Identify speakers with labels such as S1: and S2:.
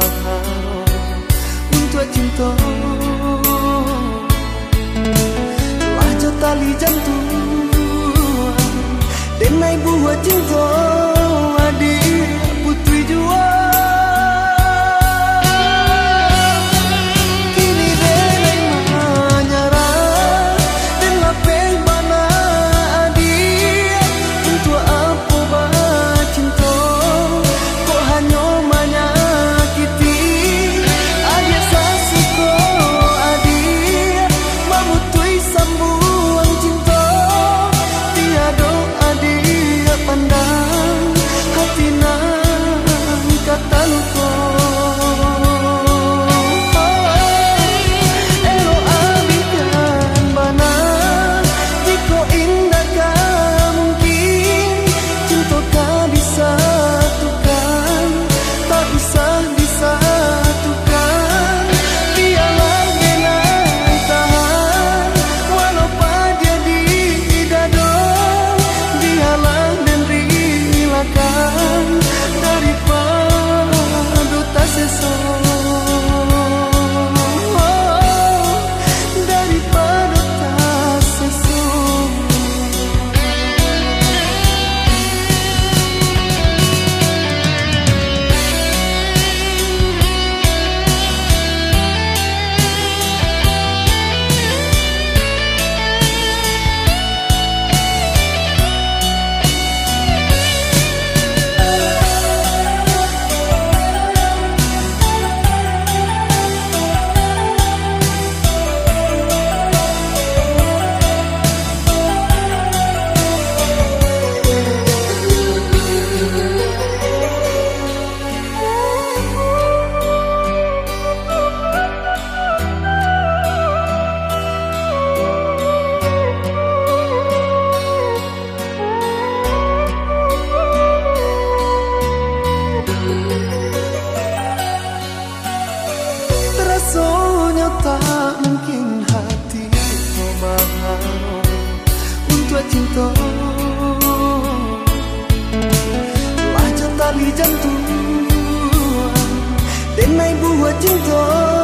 S1: mahal untuk cinta. Lajo tali jantung denai buah cinta adik putri jua. Kini denai menyerah dan lapeng bana adik untuk apa bercinta. Kok hanya menyakiti adik sasiko adik mamutui sambung cinta. Tiada adik pandang hati nan kata lupa. Elo abikan bana jika indah kah mungkin cinta kah disatukan, tak bisa disatukan. Biarlah denai tahan walau pada di dada. Biarlah dan relakan daripada tak sesat. Daripada tak sesat. Rasanya tak mungkin hati mahal untuk cinta. Lajo tali jantung denai buah cinta.